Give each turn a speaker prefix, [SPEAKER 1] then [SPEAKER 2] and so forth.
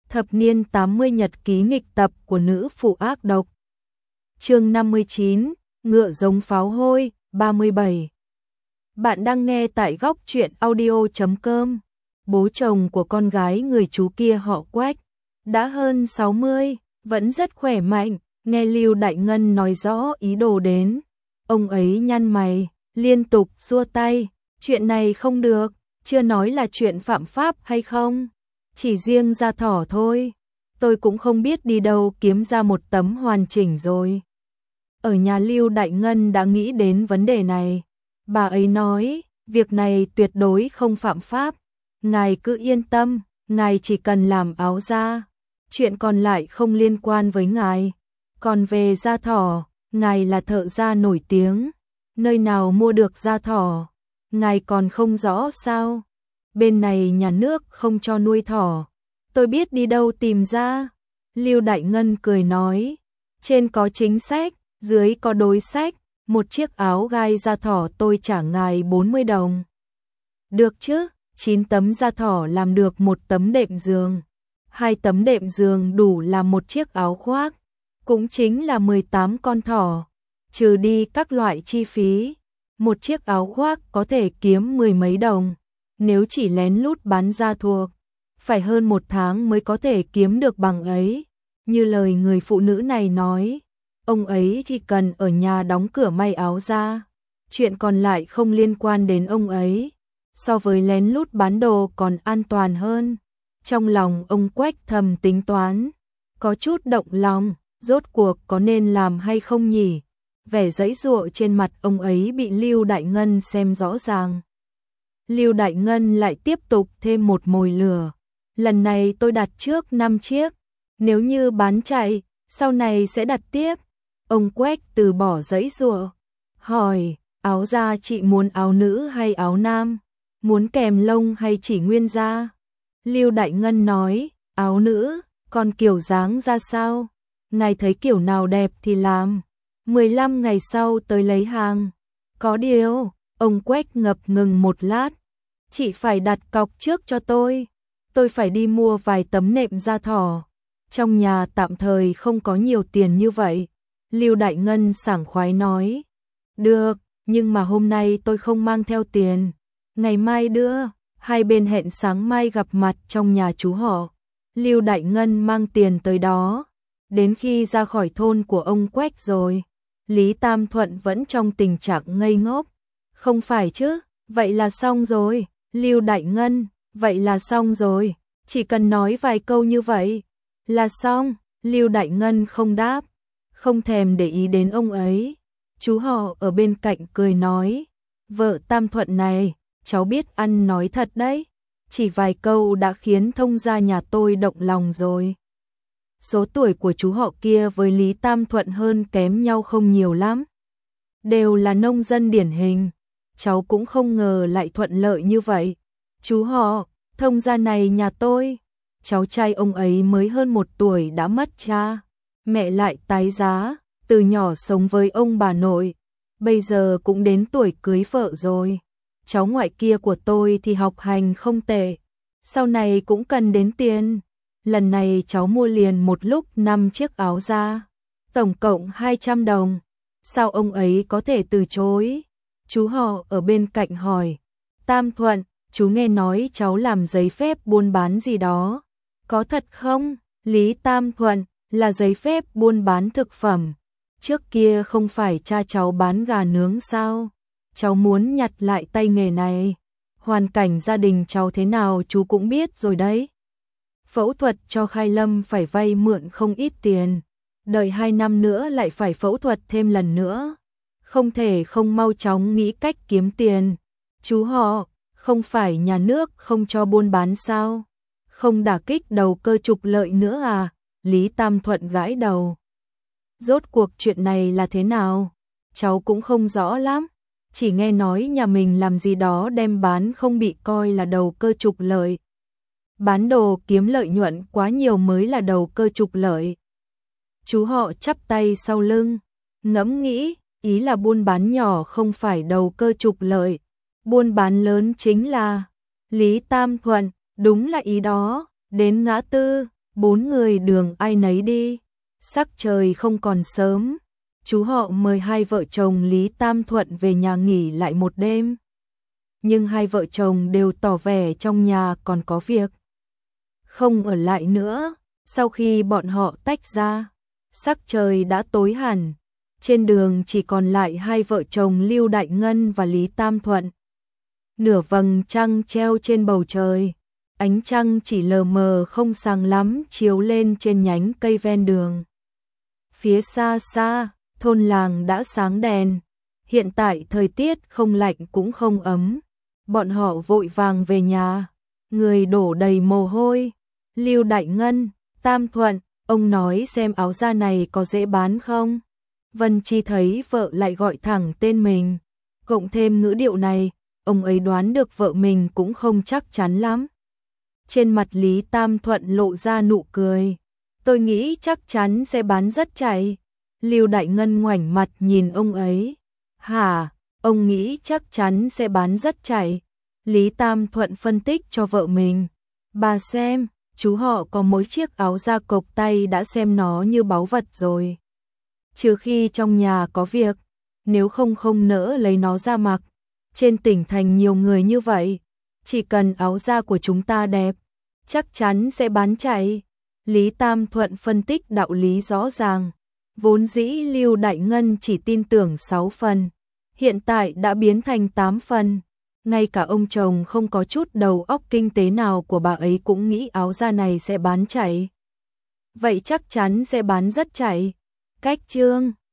[SPEAKER 1] Thập niên 80 nhật ký nghịch tập của nữ phụ ác độc. Chương 59, ngựa giống pháo hôi, 37. Bạn đang nghe tại góc truyện audio.com. Bố chồng của con gái người chú kia họ Quách, đã hơn 60, vẫn rất khỏe mạnh, nghe Lưu Đại Ngân nói rõ ý đồ đến. Ông ấy nhăn mày, liên tục xua tay, chuyện này không được, chưa nói là chuyện phạm pháp hay không. Chỉ riêng da thỏ thôi, tôi cũng không biết đi đâu kiếm ra một tấm hoàn chỉnh rồi. Ở nhà Lưu Đại Ngân đã nghĩ đến vấn đề này. Bà ấy nói, việc này tuyệt đối không phạm pháp. Ngài cứ yên tâm, ngài chỉ cần làm áo da. Chuyện còn lại không liên quan với ngài. Còn về da thỏ, ngài là thợ da nổi tiếng. Nơi nào mua được da thỏ, ngài còn không rõ sao? Bên này nhà nước không cho nuôi thỏ, tôi biết đi đâu tìm ra. Lưu Đại Ngân cười nói, trên có chính sách, dưới có đối sách, một chiếc áo gai da thỏ tôi trả ngài 40 đồng. Được chứ, 9 tấm da thỏ làm được một tấm đệm giường, 2 tấm đệm giường đủ làm một chiếc áo khoác, cũng chính là 18 con thỏ, trừ đi các loại chi phí, một chiếc áo khoác có thể kiếm 10 mấy đồng. Nếu chỉ lén lút bán da thuộc, phải hơn 1 tháng mới có thể kiếm được bằng ấy. Như lời người phụ nữ này nói, ông ấy chỉ cần ở nhà đóng cửa may áo da, chuyện còn lại không liên quan đến ông ấy. So với lén lút bán đồ còn an toàn hơn. Trong lòng ông Quách thầm tính toán, có chút động lòng, rốt cuộc có nên làm hay không nhỉ? Vẻ giãy giụa trên mặt ông ấy bị Lưu Đại Ngân xem rõ ràng. Lưu Đại Ngân lại tiếp tục thêm một mồi lửa. Lần này tôi đặt trước 5 chiếc, nếu như bán chạy, sau này sẽ đặt tiếp. Ông Quách từ bỏ giãy giụa, hỏi, áo da chị muốn áo nữ hay áo nam? Muốn kèm lông hay chỉ nguyên da? Lưu Đại Ngân nói, áo nữ, còn kiểu dáng ra sao? Ngài thấy kiểu nào đẹp thì làm. 15 ngày sau tới lấy hàng. Có điều, ông Quách ngập ngừng một lát. Chị phải đặt cọc trước cho tôi phải đi mua vài tấm nệm da thỏ. Trong nhà tạm thời không có nhiều tiền như vậy. Lưu Đại Ngân sảng khoái nói, được, nhưng mà hôm nay tôi không mang theo tiền. Ngày mai đưa. Hai bên hẹn sáng mai gặp mặt trong nhà chú họ. Lưu Đại Ngân mang tiền tới đó. Đến khi ra khỏi thôn của ông Quách rồi, Lý Tam Thuận vẫn trong tình trạng ngây ngốc. Không phải chứ, vậy là xong rồi. Lưu Đại Ngân, vậy là xong rồi. Chỉ cần nói vài câu như vậy là xong. Lưu Đại Ngân không đáp, không thèm để ý đến ông ấy. Chú họ ở bên cạnh cười nói, vợ Tam Thuận này, cháu biết ăn nói thật đấy. Chỉ vài câu đã khiến thông gia nhà tôi động lòng rồi. Số tuổi của chú họ kia với Lý Tam Thuận hơn kém nhau không nhiều lắm. Đều là nông dân điển hình. Cháu cũng không ngờ lại thuận lợi như vậy. Chú họ, thông gia này nhà tôi, cháu trai ông ấy mới hơn 1 tuổi đã mất cha. Mẹ lại tái giá, từ nhỏ sống với ông bà nội. Bây giờ cũng đến tuổi cưới vợ rồi. Cháu ngoại kia của tôi thì học hành không tệ. Sau này cũng cần đến tiền. Lần này cháu mua liền một lúc 5 chiếc áo da. Tổng cộng 200 đồng. Sao ông ấy có thể từ chối? Chú họ ở bên cạnh hỏi. Tam Thuận, chú nghe nói cháu làm giấy phép buôn bán gì đó. Có thật không? Lý Tam Thuận, là giấy phép buôn bán thực phẩm. Trước kia không phải cha cháu bán gà nướng sao? Cháu muốn nhặt lại tay nghề này. Hoàn cảnh gia đình cháu thế nào chú cũng biết rồi đấy. Phẫu thuật cho Khai Lâm phải vay mượn không ít tiền. Đợi 2 năm nữa lại phải phẫu thuật thêm lần nữa. Không thể không mau chóng nghĩ cách kiếm tiền. Chú họ, không phải nhà nước không cho buôn bán sao? Không đả kích đầu cơ trục lợi nữa à? Lý Tam Thuận gãi đầu. Rốt cuộc chuyện này là thế nào? Cháu cũng không rõ lắm. Chỉ nghe nói nhà mình làm gì đó đem bán không bị coi là đầu cơ trục lợi. Bán đồ kiếm lợi nhuận quá nhiều mới là đầu cơ trục lợi. Chú họ chắp tay sau lưng, ngẫm nghĩ, ý là buôn bán nhỏ không phải đầu cơ trục lợi. Buôn bán lớn chính là. Lý Tam Thuận, đúng là ý đó. Đến ngã tư, 4 người đường ai nấy đi. Sắc trời không còn sớm, chú họ mời hai vợ chồng Lý Tam Thuận về nhà nghỉ lại một đêm. Nhưng hai vợ chồng đều tỏ vẻ trong nhà còn có việc, không ở lại nữa. Sau khi bọn họ tách ra, sắc trời đã tối hẳn, trên đường chỉ còn lại hai vợ chồng Lưu Đại Ngân và Lý Tam Thuận. Nửa vầng trăng treo trên bầu trời, ánh trăng chỉ lờ mờ không sáng lắm chiếu lên trên nhánh cây ven đường. Phía xa xa, thôn làng đã sáng đèn, hiện tại thời tiết không lạnh cũng không ấm. Bọn họ vội vàng về nhà, người đổ đầy mồ hôi. Lưu Đại Ngân, Tam Thuận, ông nói xem áo da này có dễ bán không? Vân Chi thấy vợ lại gọi thẳng tên mình, cộng thêm ngữ điệu này, ông ấy đoán được vợ mình cũng không chắc chắn lắm. Trên mặt Lý Tam Thuận lộ ra nụ cười, tôi nghĩ chắc chắn sẽ bán rất chạy. Lưu Đại Ngân ngoảnh mặt nhìn ông ấy, hả, ông nghĩ chắc chắn sẽ bán rất chạy. Lý Tam Thuận phân tích cho vợ mình, bà xem, chú họ có mỗi chiếc áo da cộc tay đã xem nó như báu vật rồi. Trừ khi trong nhà có việc, nếu không không nỡ lấy nó ra mặc. Trên tỉnh thành nhiều người như vậy, chỉ cần áo da của chúng ta đẹp, chắc chắn sẽ bán chạy. Lý Tam Thuận phân tích đạo lý rõ ràng, vốn dĩ Lưu Đại Ngân chỉ tin tưởng 6 phần, hiện tại đã biến thành 8 phần. Ngay cả ông chồng không có chút đầu óc kinh tế nào của bà ấy cũng nghĩ áo da này sẽ bán chạy. Vậy chắc chắn sẽ bán rất chạy. Cách chương